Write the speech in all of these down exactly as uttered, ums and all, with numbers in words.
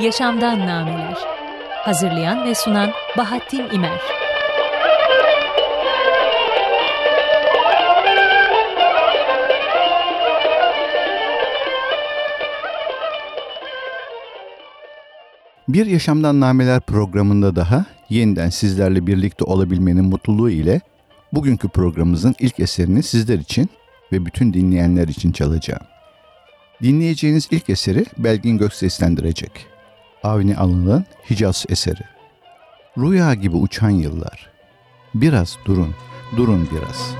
Yaşamdan Nameler. Hazırlayan ve sunan Bahattin İmer. Bir Yaşamdan Nameler programında daha yeniden sizlerle birlikte olabilmenin mutluluğu ile bugünkü programımızın ilk eserini sizler için ve bütün dinleyenler için çalacağım. Dinleyeceğiniz ilk eseri Belgin Gök seslendirecek. Avni Alın'ın Hicaz eseri. Rüya gibi uçan yıllar. Biraz durun, durun biraz.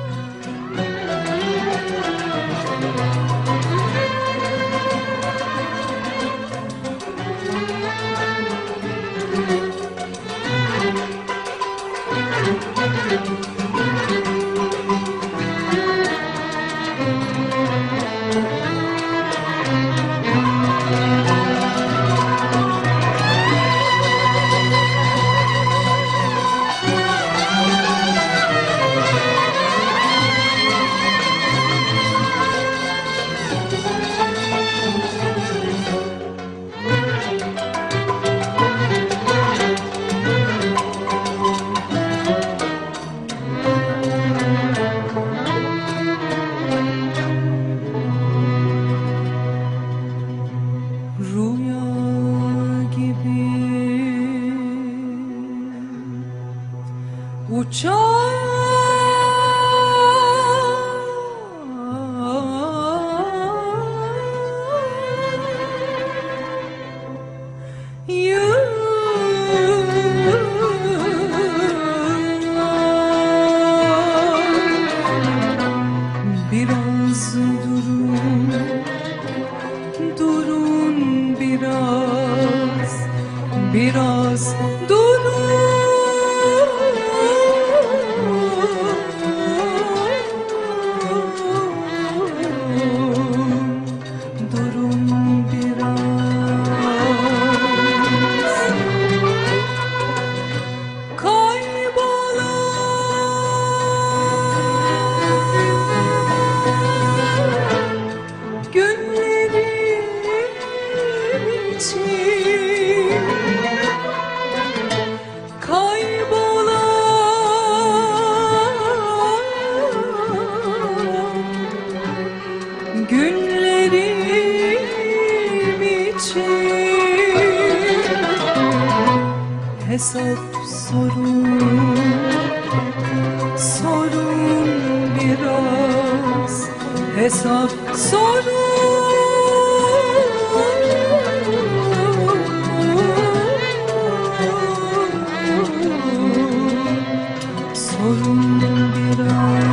Hesap sorun, sorun biraz, hesap sorun, sorun biraz.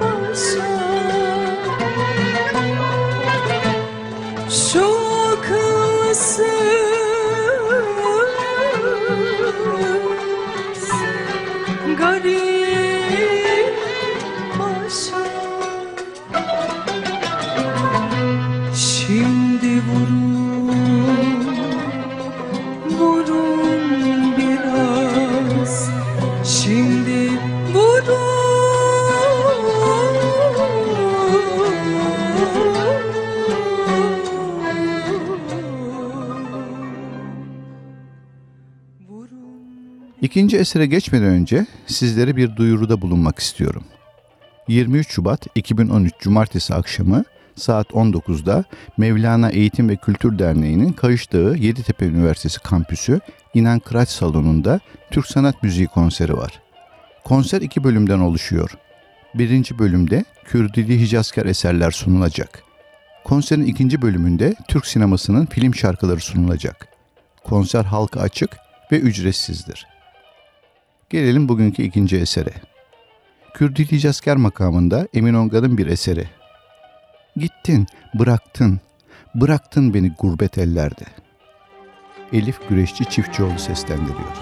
Şu akıl İkinci esere geçmeden önce sizlere bir duyuruda bulunmak istiyorum. yirmi üç Şubat iki bin on üç Cumartesi akşamı saat on dokuzda Mevlana Eğitim ve Kültür Derneği'nin Kayışdağı Yeditepe Üniversitesi Kampüsü İnan Kıraç Salonu'nda Türk Sanat Müziği konseri var. Konser iki bölümden oluşuyor. Birinci bölümde Kürdili Hicazkar eserler sunulacak. Konserin ikinci bölümünde Türk sinemasının film şarkıları sunulacak. Konser halka açık ve ücretsizdir. Gelelim bugünkü ikinci esere. Kürdili Hicazkar makamında Emin Ongar'ın bir eseri. Gittin, bıraktın, bıraktın beni gurbet ellerde. Elif Güreşçi Çiftçioğlu seslendiriyor.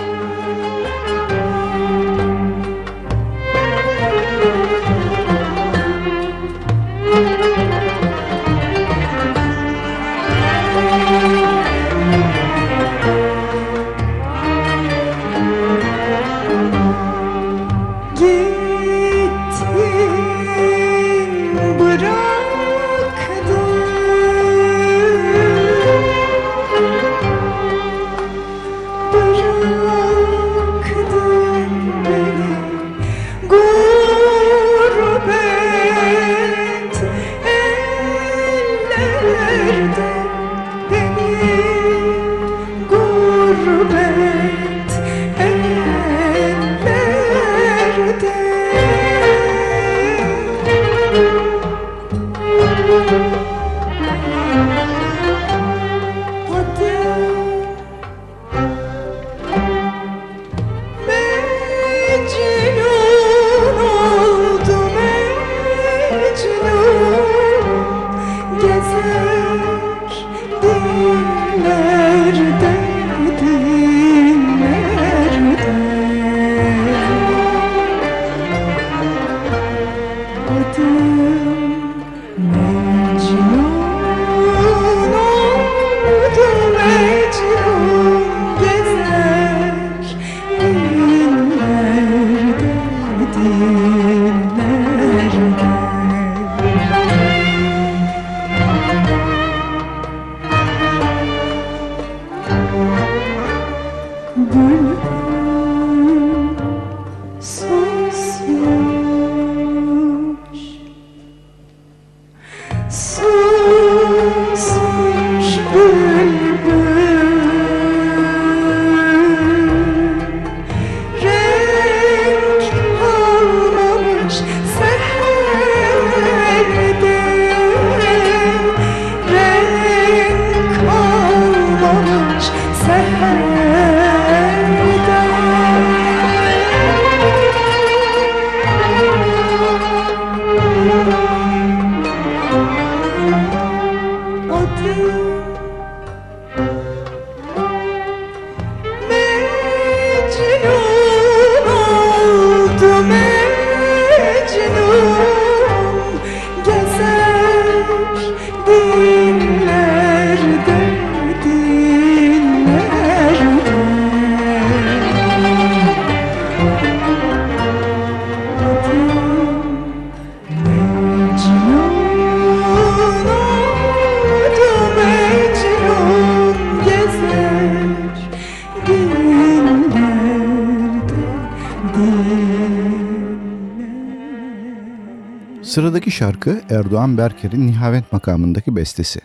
Sıradaki şarkı Erdoğan Berker'in Nihavent makamındaki bestesi.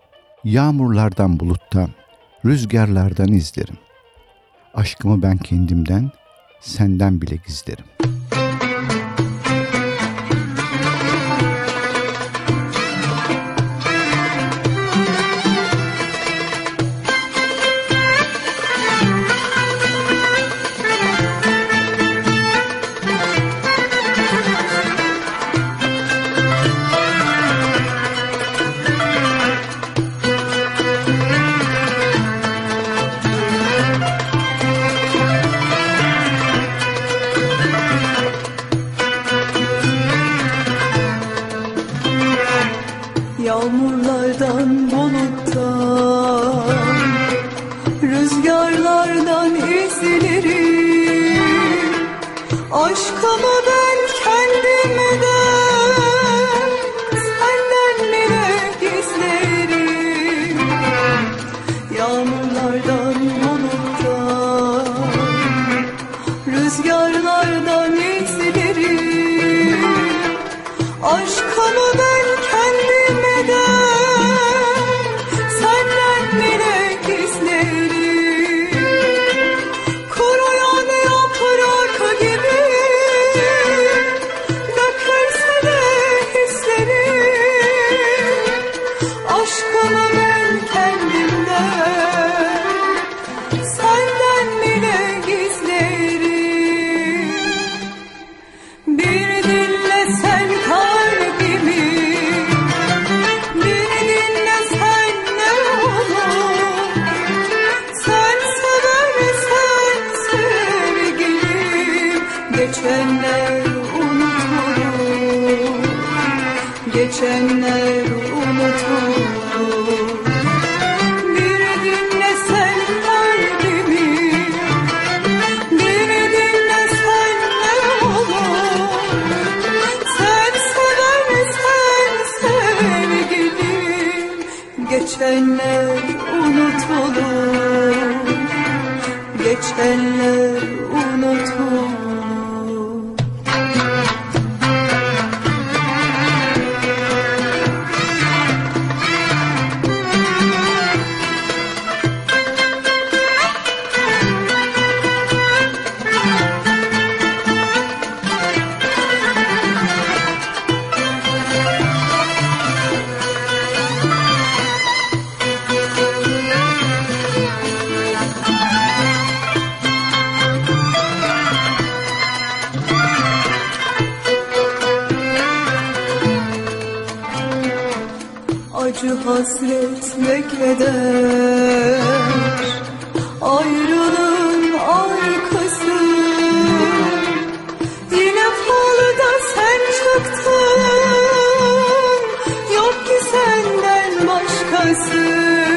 Yağmurlardan buluttan, rüzgarlardan izlerim. Aşkımı ben kendimden, senden bile gizlerim. Yağmurlardan, buluttan, rüzgarlardan izlerim. Aşkımı ben kendimden, senden bile gizlerim. Yağmurlardan, buluttan, Aşkımı ben kendime de senden bile gizlerim. Kuruyan yaprak gibi dökerse de hislerim. Aşkımı ben kendimden senden bile gizlerim. Bir dinlesen kalbimi, bir dinlesen ne olur. Sen seversen sevgilim, geçenler unutulur, geçenler unutulur. Bir dinlesen kalbimi, bir dinlesen ne olur. Sen seversen sevgilim, geçenler unutulur, geçenler unutulur. Acı hasret ve keder, ayrılığın arkası. Yine falda sen çıktın, yok ki senden başkası.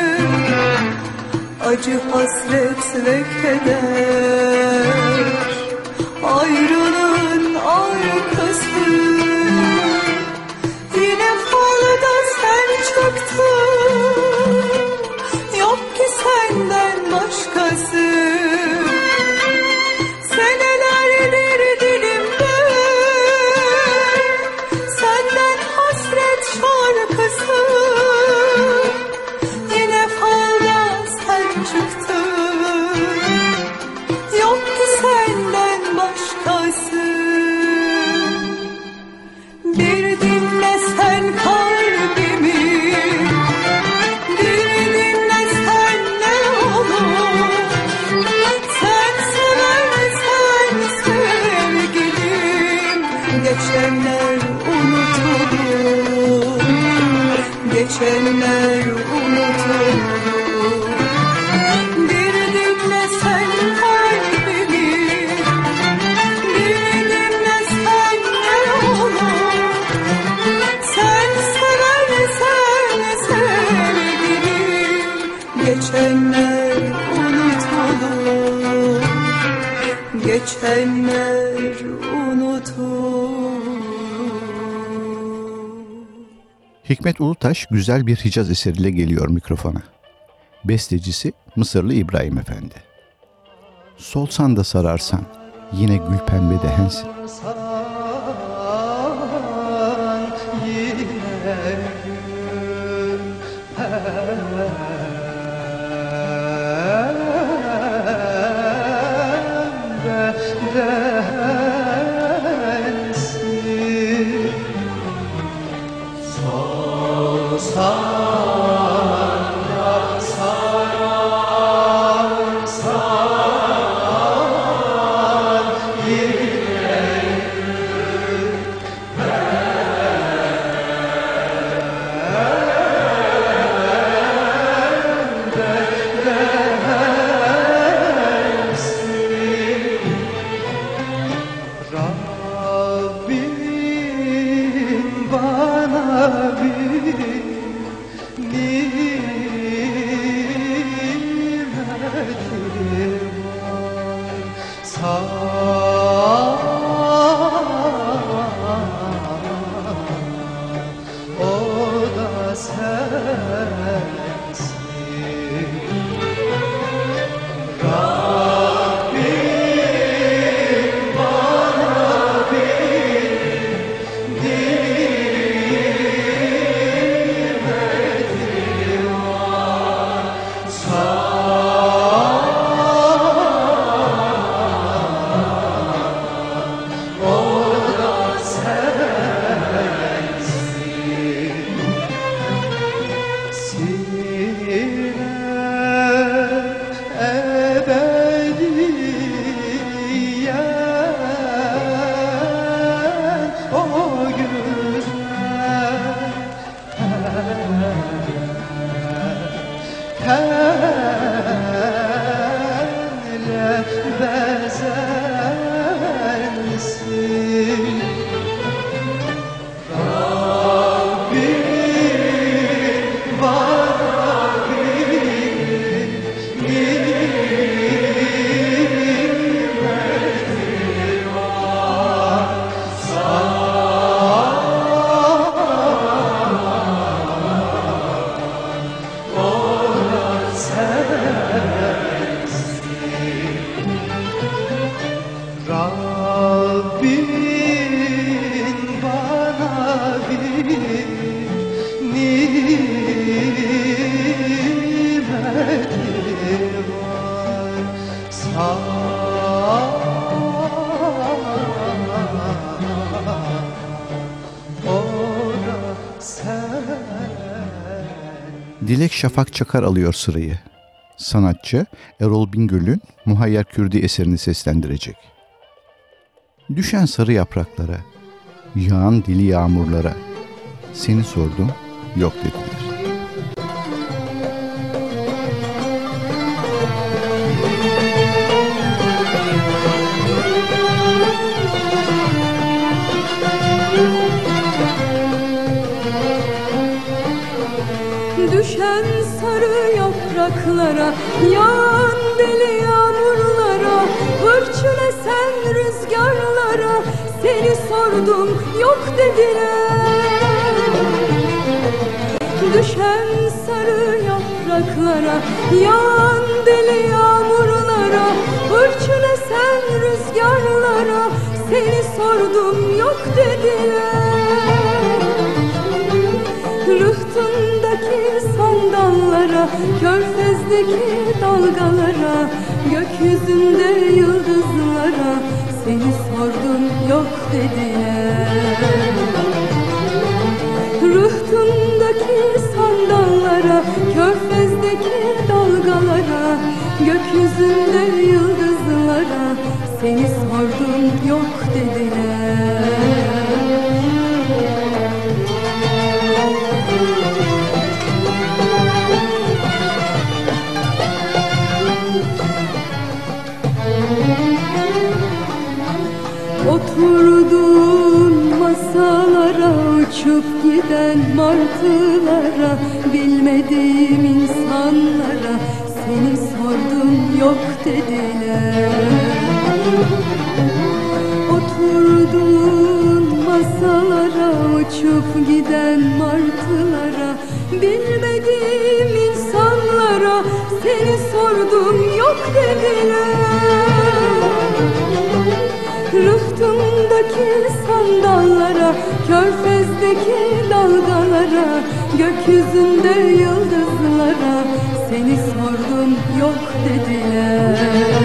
Acı hasret ve keder, ayrılığın arkası. Yine falda sen çıktın, yok ki senden başkası. Senelerdir dilimde senden hasret şarkısı. Yine falda sen çıktın, yok ki senden başkası. Bir dinlesen kalbimi, bir dinlesen ne olur. Sen seversen sevgilim, geçenler unutulur, geçenler unutulur. Bir dinlesen kalbimi, bir dinlesen ne olur. Sen seversen sevgilim, geçenler unutulur, geçenler unutulur. Hikmet Ulutaş güzel bir Hicaz eseriyle geliyor mikrofona. Bestecisi Mısırlı İbrahim Efendi. Solsan da sararsan, yine gül pembe dehensin. sen. Dilek Şafak Çakar alıyor sırayı. Sanatçı Erol Bingöl'ün Muhayyer Kürdi eserini seslendirecek. Düşen sarı yapraklara, yağan dili yağmurlara, seni sordum, yok dediler. Düşen sarı yapraklara, yağan deli yağmurlara, hırçınesen rüzgarlara, seni sordum yok dediler. Düşen sarı yapraklara, yağan deli yağmurlara, hırçınesen rüzgarlara, seni sordum yok dediler. Rıhtımdaki sandallara, körfezdeki dalgalara, gökyüzünde yıldızlara, seni sordum yok dediler. Rıhtımdaki sandallara, körfezdeki dalgalara, gökyüzünde yıldızlara, seni sordum yok dediler. Oturduğun masalara, uçup giden martılara, bilmediğim insanlara, seni sordum yok dediler. Oturduğun masalara, uçup giden martılara, bilmediğim insanlara, seni sordum yok dediler. Rıhtımdaki sandallara, körfezdeki dalgalara, gökyüzünde yıldızlara, seni sordum yok dediler.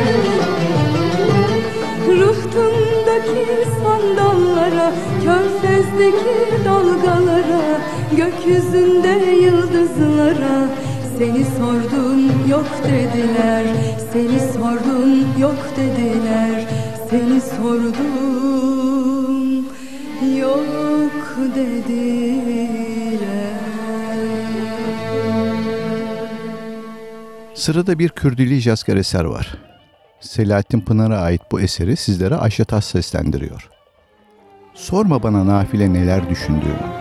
Rıhtımdaki sandallara, körfezdeki dalgalara, gökyüzünde yıldızlara, seni sordum yok dediler. Seni sordum yok dediler. Seni sordum yok dediler. Sırada bir Kürdili Jazzgar eser var. Selahattin Pınar'a ait bu eseri sizlere Ayşe Tas seslendiriyor. Sorma bana nafile neler düşündüğümü.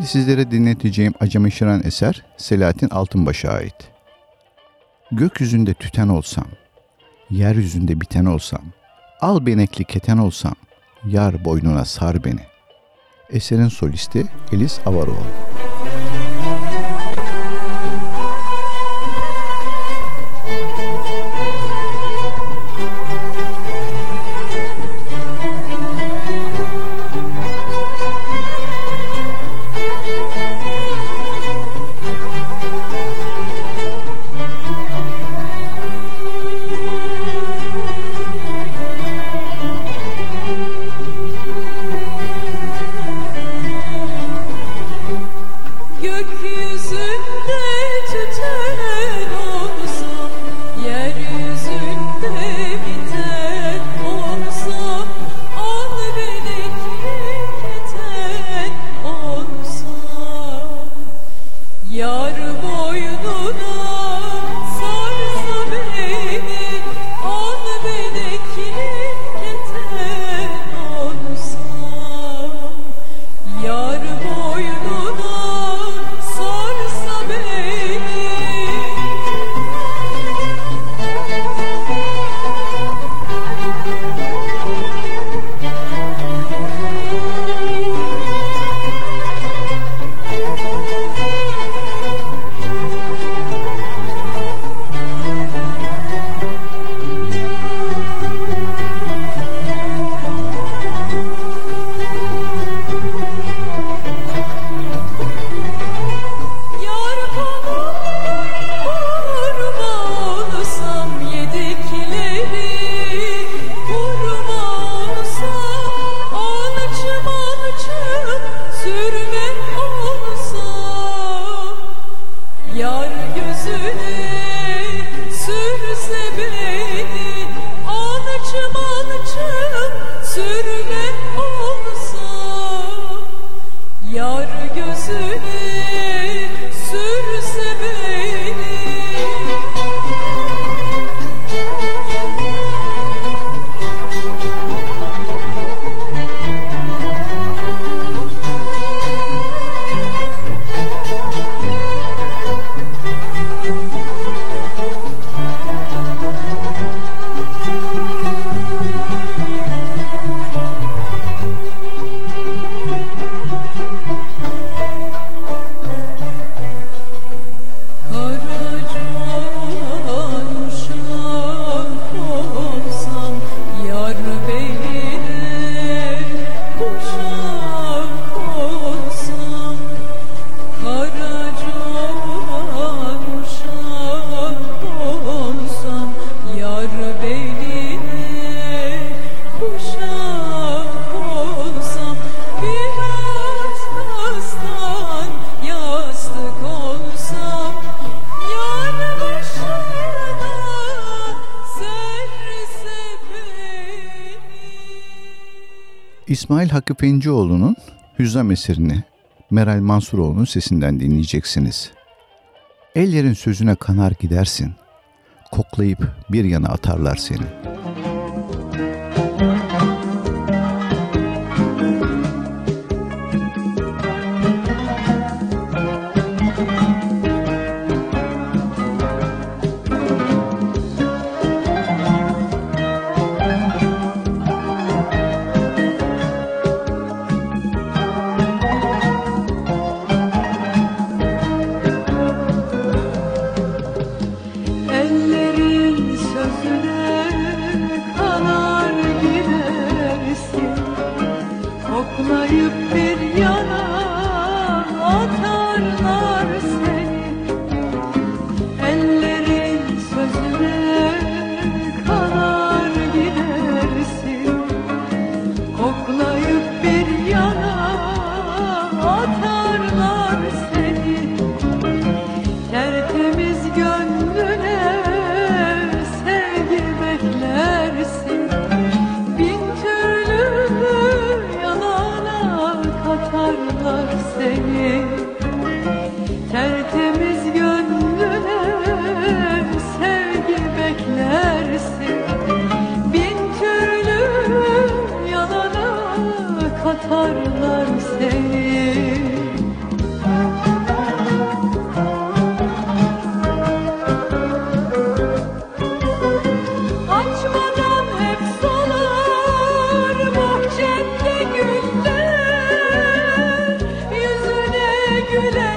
Şimdi sizlere dinleteceğim Acemi Şiran eser Selahattin Altınbaş'a ait. Gökyüzünde tüten olsam, yeryüzünde biten olsam, al benekli keten olsam, yar boynuna sar beni. Eserin solisti Elis Avaroğlu. İsmail Hakkı Pencioğlu'nun Hüzzam eserini Meral Mansuroğlu'nun sesinden dinleyeceksiniz. Ellerin sözüne kanar gidersin, koklayıp bir yana atarlar seni.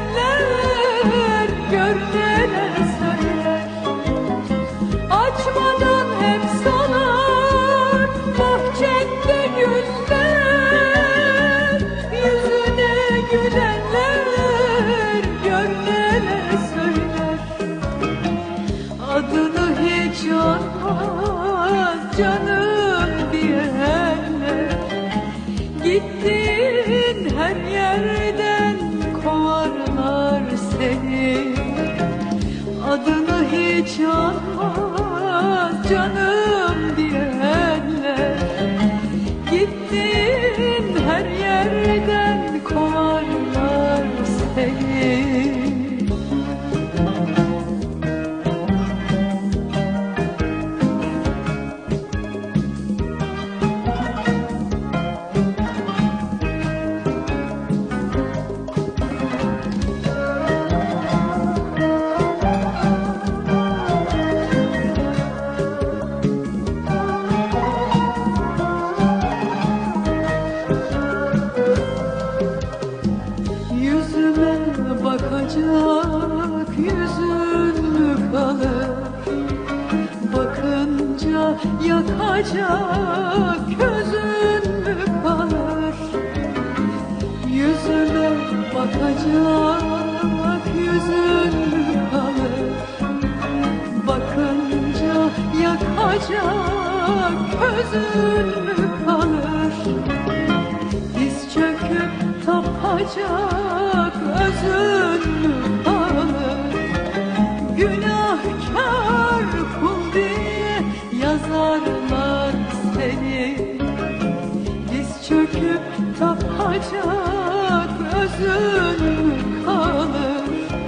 gülenler gör neler söyler. Açmadan hep solar bahçende güller, yüzüne gülenler gör neler söyler. Adını hiç anmaz canım diyenler, gittiğin her yerden kovarlar seni. Adını hiç anmaz canım diyenler, gittiğin her yerden kovarlar seni. Bakacak yüzün mü kalır? Bakınca yakacak gözün mü kalır? Yüzüme bakacak yüzün mü kalır? Bakınca yakacak gözün mü kalır? Diz çöküp tapacak özün mü kalır? Günahkar kul diye yazarlar seni. Diz çöküp tapacak özün mü kalır?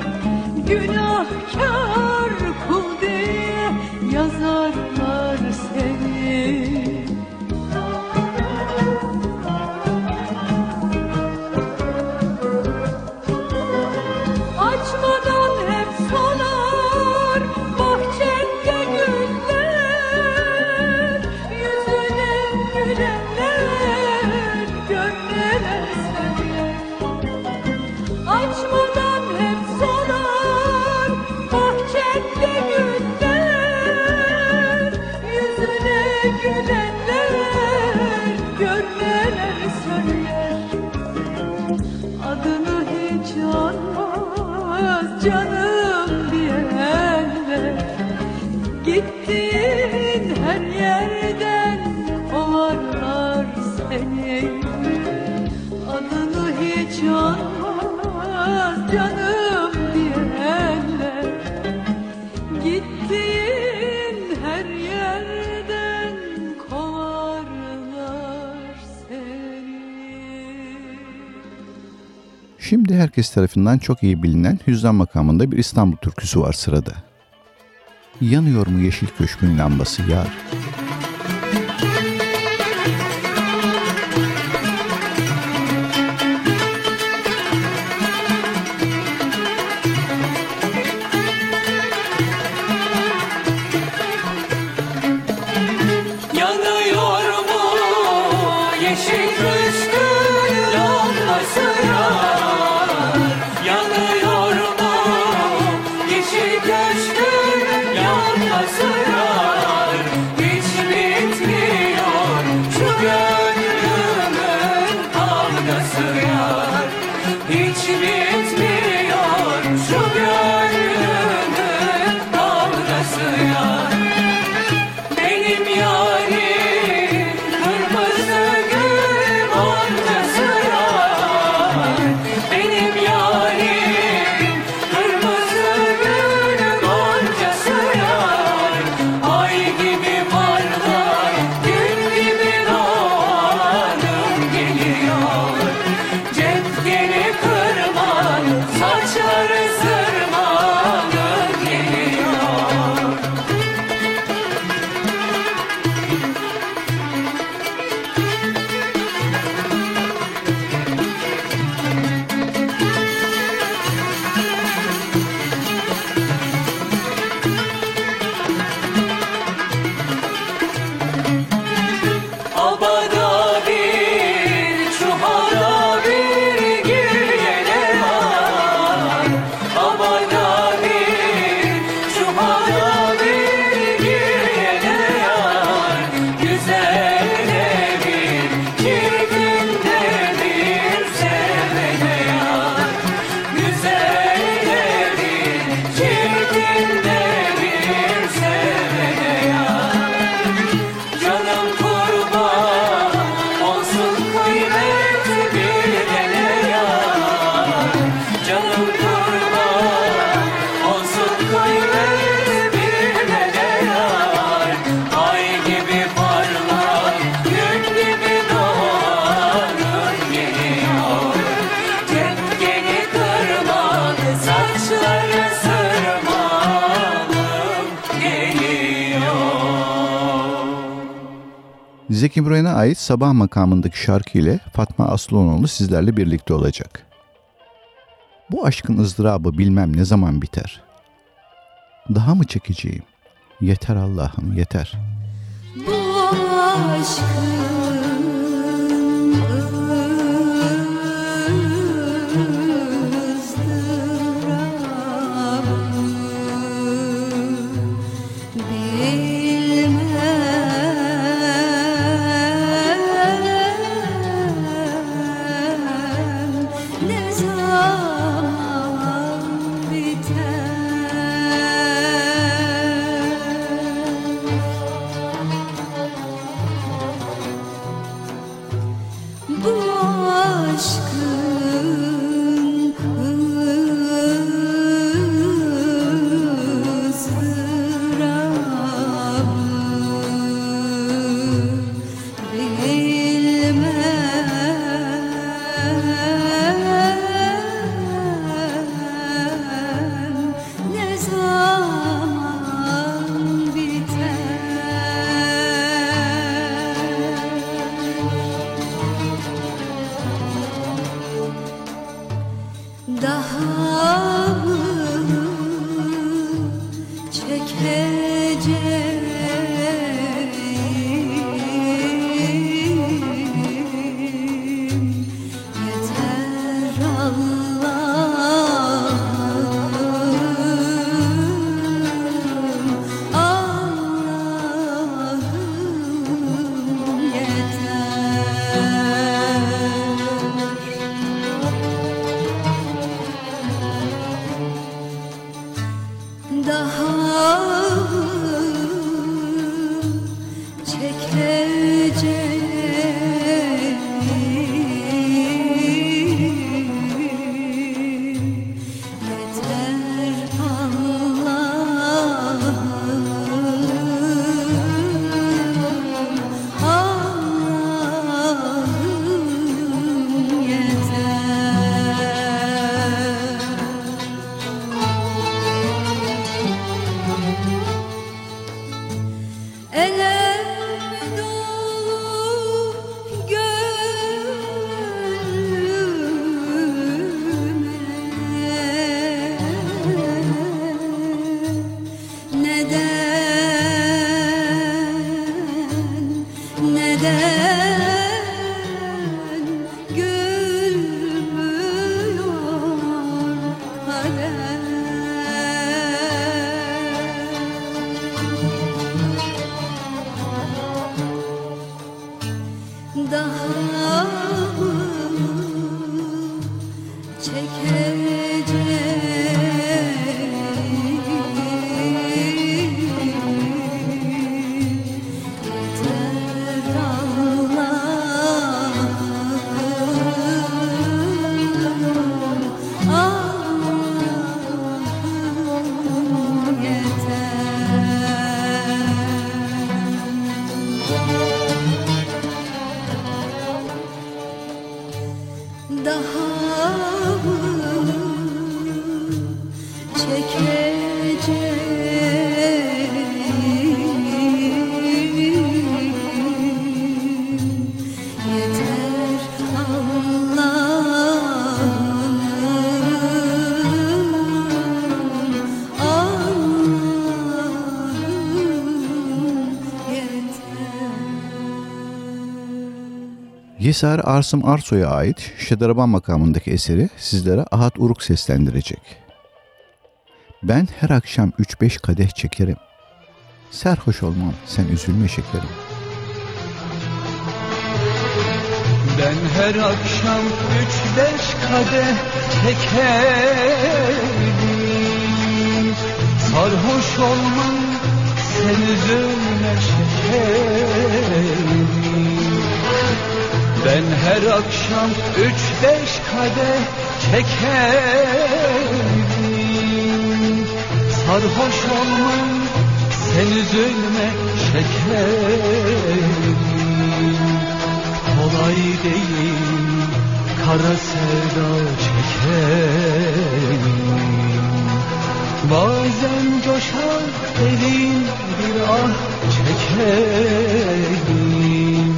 Günahkar kul diye yazarlar seni. Açmadan hep solar bahçende güller, yüzüne gülenler gör neler söyler. Açmadan hep solar bahçende güller, yüzüne gülenler gör neler söyler. Adını hiç anmaz canım diyenler, gittiğin her yerden kovarlar seni. Adını hiç anmaz canım diyenler, gittiğin her yerden kovarlar seni. Şimdi herkes tarafından çok iyi bilinen Hüzzam makamında bir İstanbul türküsü var sırada. Yanıyor mu yeşil köşkün lambası yar? Yanıyor mu yeşil köşkün lambası yar? Yanıyor mu yeşil köşkün lambası yar? Hiç bitmiyor şu gönlümün kavgası yar. Hiç bitmiyor şu gönlümün kavgası yar. Benim yarim kırmızı gül goncası yar. Benim yarim kırmızı gül goncası yar. Ay gibi parlar, gün gibi doğanım geliyor. Cepkeni kırman, saçları sırmanım geliyor. Abada bir çuhada bir gül yele var. Zeki Müren'e ait Sabah makamındaki şarkı ile Fatma Aslıoğlu sizlerle birlikte olacak. Bu aşkın ızdırabı bilmem ne zaman biter. Daha mı çekeceğim? Yeter Allah'ım yeter. Bu aşkın Yesar Arsım Arsoy'a ait Şedaraban makamındaki eseri sizlere Ahat Uruk seslendirecek. Ben her akşam üç beş kadeh çekerim. Serhoş olmam, sen üzülme şekerim. Ben her akşam üç beş kadeh çekerim. Sarhoş olmam, sen üzülme şekerim. Ben her akşam üç beş kadeh çekerim. Sarhoş olmam, sen üzülme şekerim. Kolay değil kara sevda çekerim. Bazen coşar elin bir ah çekerim.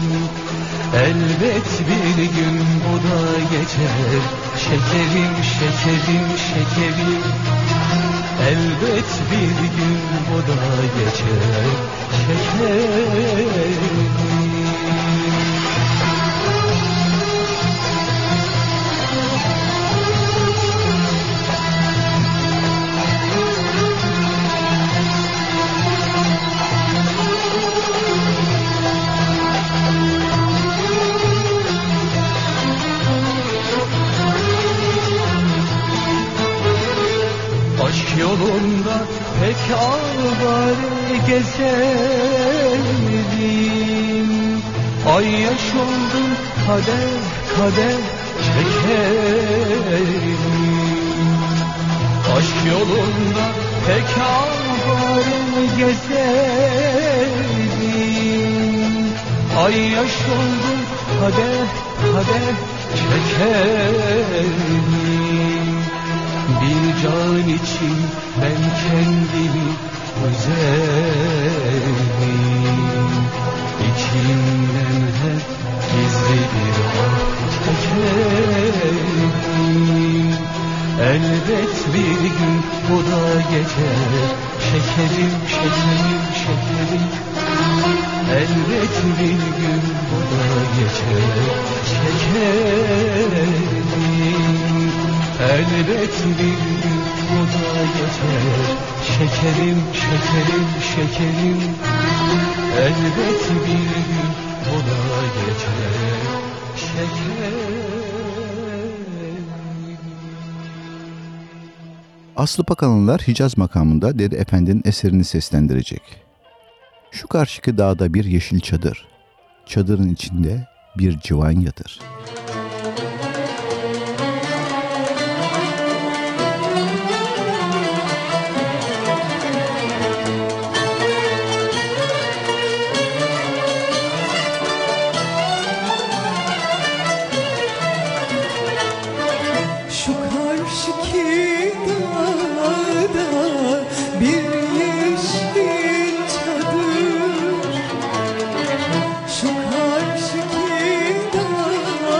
Elbet bir gün bu da geçer. Şekerim, şekerim, şekerim. Elbet bir gün bu da geçer. Şekerim. Aşk yolunda pek avare gezerim. Ay yaş oldum kadeh kadeh çekerim. Aşk yolunda pek avare gezerim. Ay yaş oldum kadeh kadeh çekerim. Bir can için ben kendimi üzerim. İçimden hep gizli bir ah çekerim. Elbet bir gün bu da geçer. Şekerim, şekerim, şekerim. Elbet bir gün bu da geçer. Şekerim. Elbet bir gün bu da geçer. Şekerim, şekerim, şekerim. Elbet bir gün bu da geçer. Şekerim. Aslı Pakalanlar Hicaz makamında Dede Efendi'nin eserini seslendirecek. Şu karşıki dağda bir yeşil çadır. Çadırın içinde bir civan yatır. Şu karşıki dağda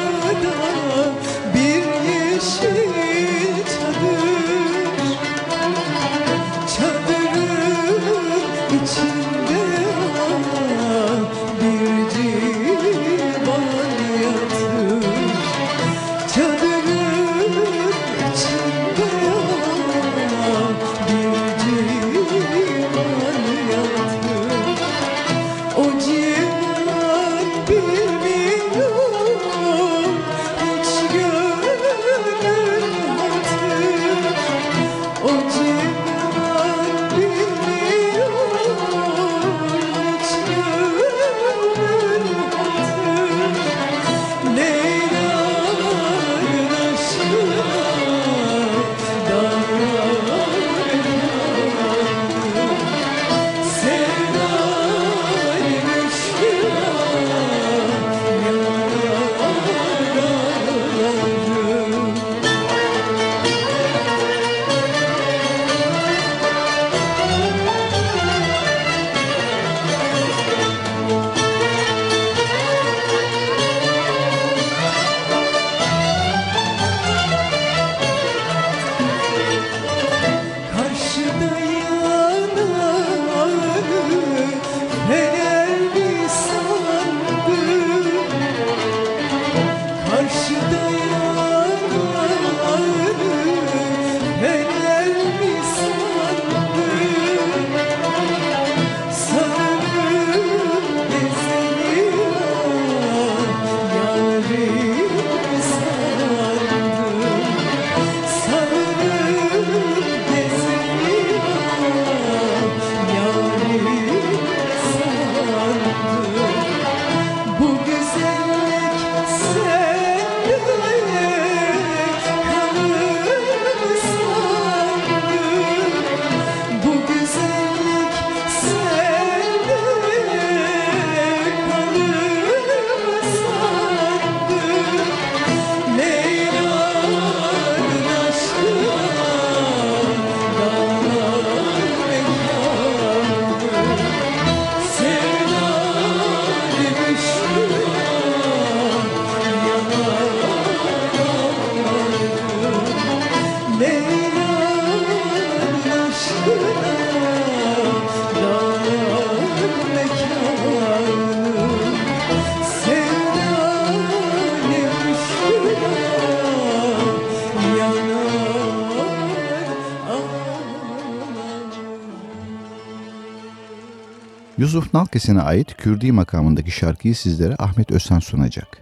Yusuf Nalkesen'e ait Kürdi makamındaki şarkıyı sizlere Ahmet Özhan sunacak.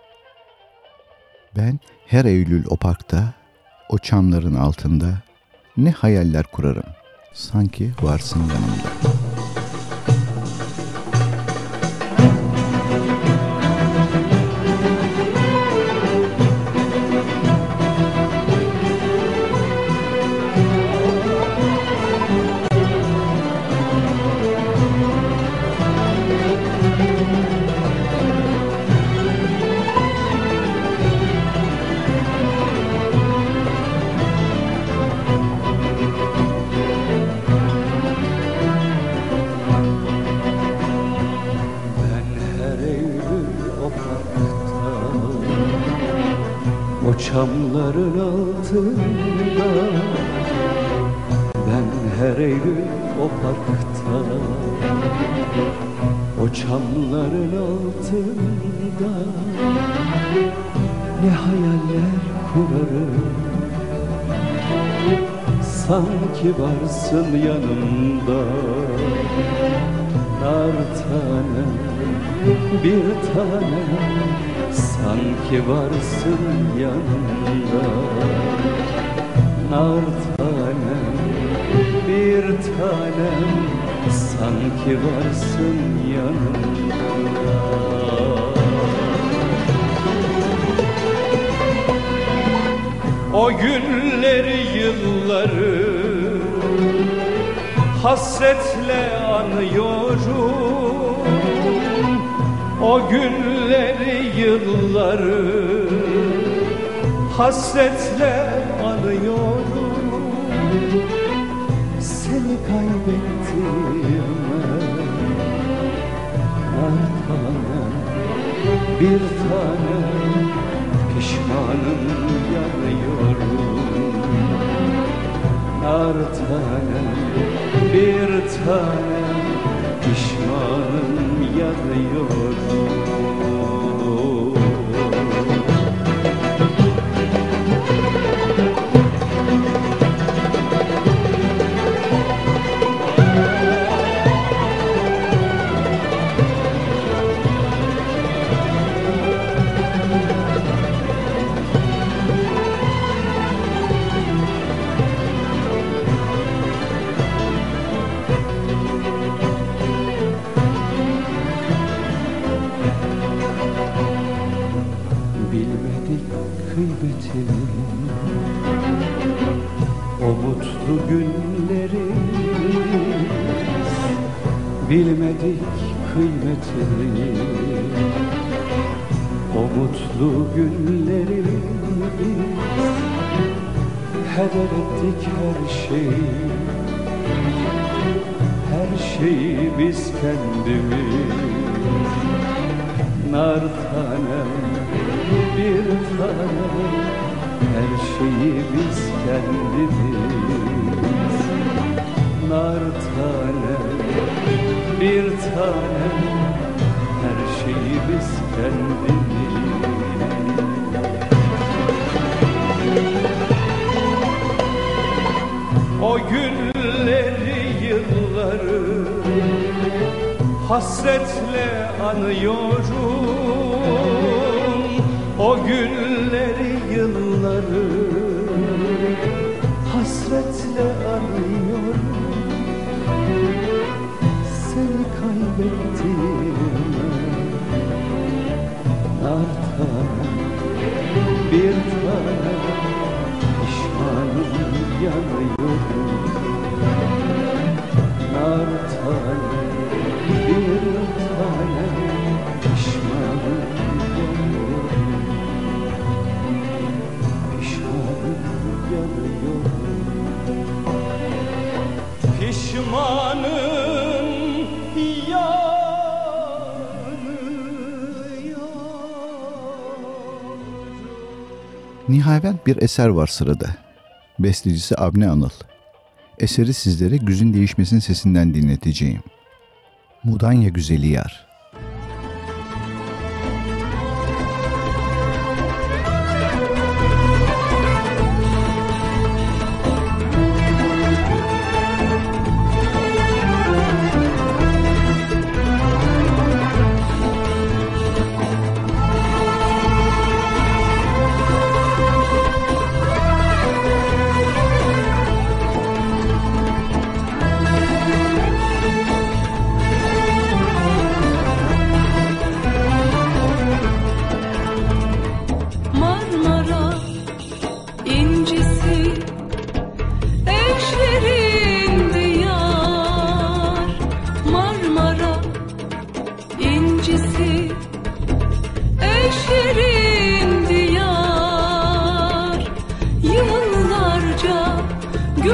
Ben her Eylül o parkta, o çamların altında ne hayaller kurarım. Sanki varsın yanımda. Çamların altında, ben her Eylül o parkta, o çamların altında ne hayaller kurarım. Sanki varsın yanımda, nar tanem, bir tanem. Sanki varsın yanımda, nar tanem, bir tanem. Sanki varsın yanımda. O günleri, yılları hasretle anıyorum. O günleri, yılları hasretle anıyorum. Seni kaybettim nar tanem, bir tanem. Pişmanım, yanıyorum. Nar tanem, bir tanem. Pişmanım, yanıyorum. O mutlu günleri bilmedik kıymetini. O mutlu günleri heder ettik her şeyi. Her şeyi biz kendimiz. Nar tanem, bir tanem. Her şeyi biz kendimiz. Nar tanem, bir tanem. Her şeyi biz kendimiz. O günleri, yılları hasretle anıyorum. O günleri, yılları hasretle arıyorum. Seni kaybettim nar tanem, bir tanem. Pişmanım, yanıyorum. Nar tanem, bir tanem. Pişmanım, yanıyorum. Pişmanım, yanıyorum. Nihavent bir eser var sırada. Bestecisi Avni Anıl. Eseri sizlere Güzün Değişmes'in sesinden dinleteceğim. Mudanya Güzeli Yar.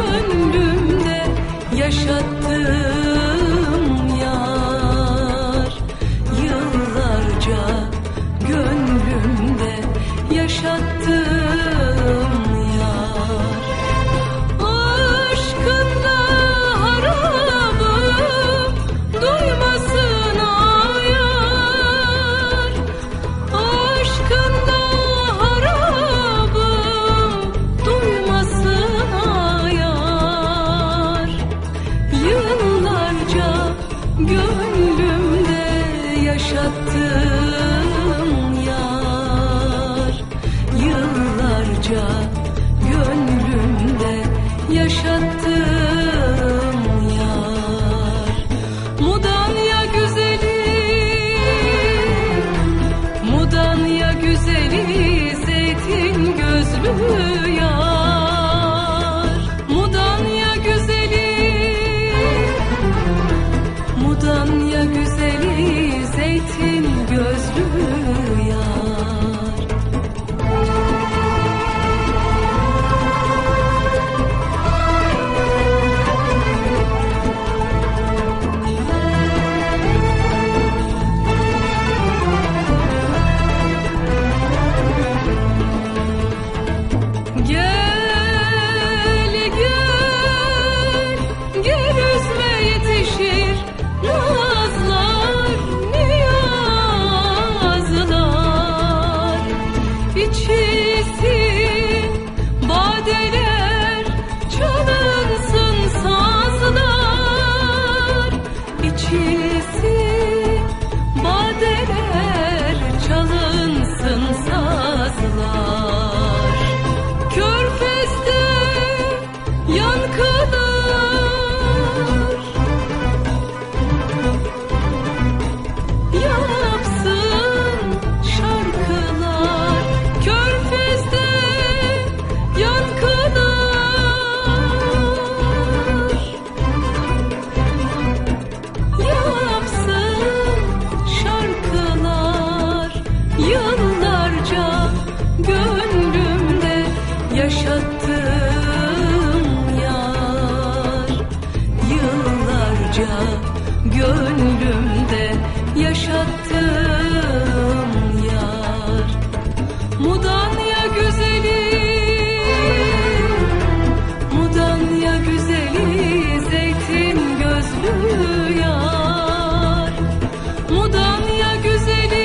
gönlümde yaşattığım yar, yıllarca gönlümde yaşattığım yar. Aşkınla harabım, duymasın ayar. Aşkınla harabım, duymasın ayar. Yıllarca gönlümde yaşattığım yar, yıllarca gönlümde yaşattığım yar. Mudanya güzeli, Mudanya güzeli, zeytin gözlü yar. Mudanya güzeli, Mudanya güzeli, zeytin gözlü yar. Gel gel, gel üzme yetişir nazlar, niyazlar. İçilsin badeler, çalınsın sazlar. İçilsin badeler, çalınsın sazlar. Körfez'de yankılar yapsın şarkılar. Körfez'de yankılar yapsın şarkılar. Yıllarca gönlümde yaşattığım yar, yıllarca gönlümde yaşattığım yar. Mudanya güzeli, Mudanya güzeli, zeytin gözlü yar. Mudanya güzeli,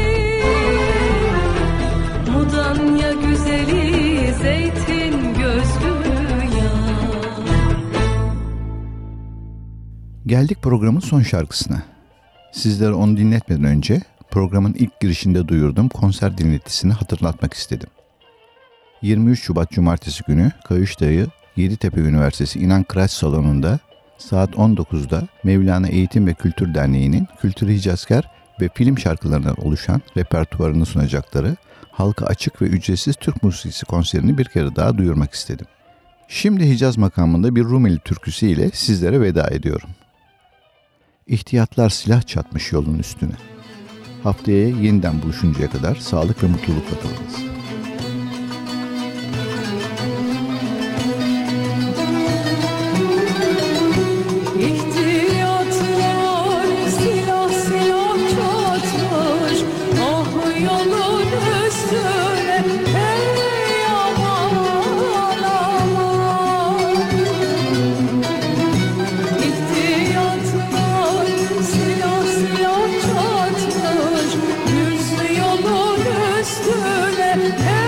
Mudanya güzeli, zeytin gözlü yar. Geldik programın son şarkısına. Sizlere onu dinletmeden önce programın ilk girişinde duyurduğum konser dinletisini hatırlatmak istedim. yirmi üç Şubat Cumartesi günü Kayışdağ Yeditepe Üniversitesi İnan Kıraç Salonu'nda saat on dokuzda Mevlana Eğitim ve Kültür Derneği'nin Kültür Hicazkar ve film şarkılarından oluşan repertuarını sunacakları halka açık ve ücretsiz Türk musikisi konserini bir kere daha duyurmak istedim. Şimdi Hicaz makamında bir Rumeli türküsü ile sizlere veda ediyorum. İhtiyatlar silah çatmış yolun üstüne. Haftaya yeniden buluşuncaya kadar sağlık ve mutlulukla kalınız. İhtiyatlar silah silah çatmış, ah yolun üstüne, ey aman aman. İhtiyatlar silah silah çatmış, düz yolun üstüne, ey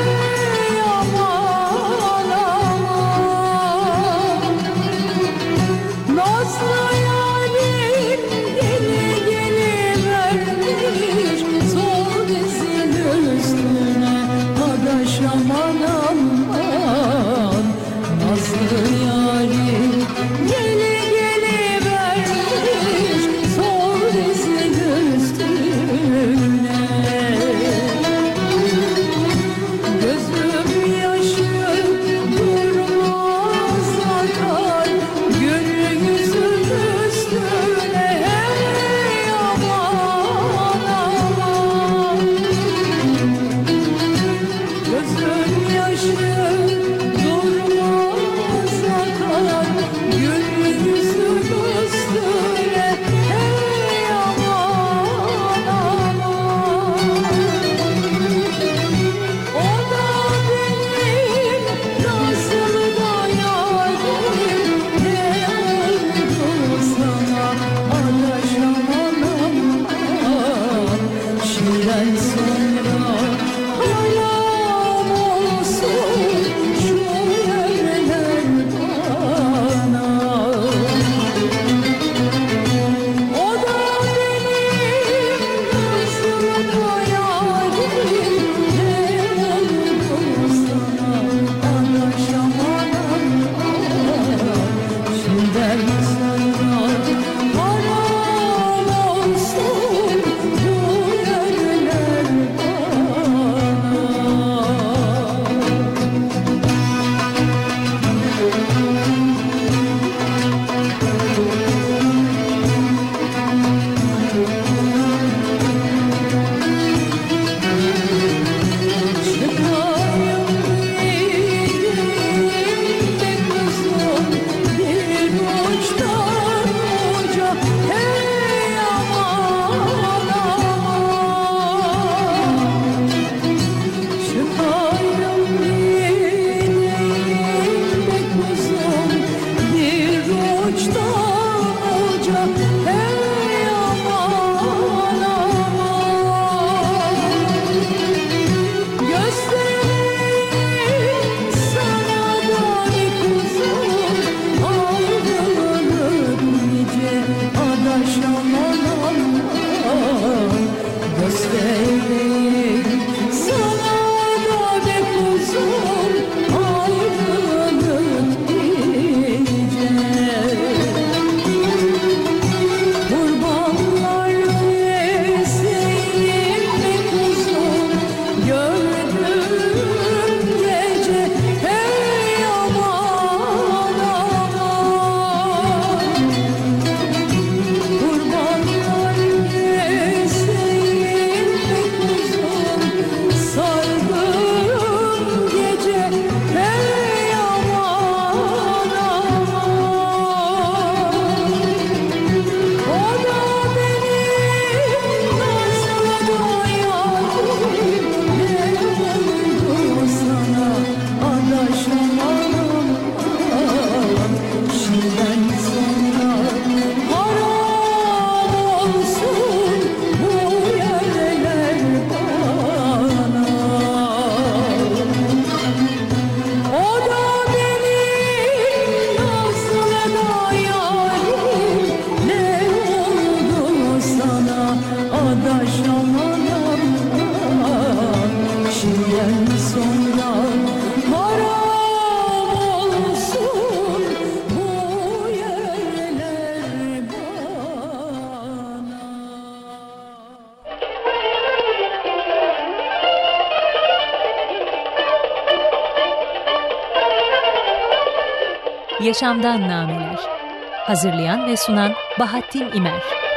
Yaşamdan Nameler. Hazırlayan ve sunan Bahattin İmer.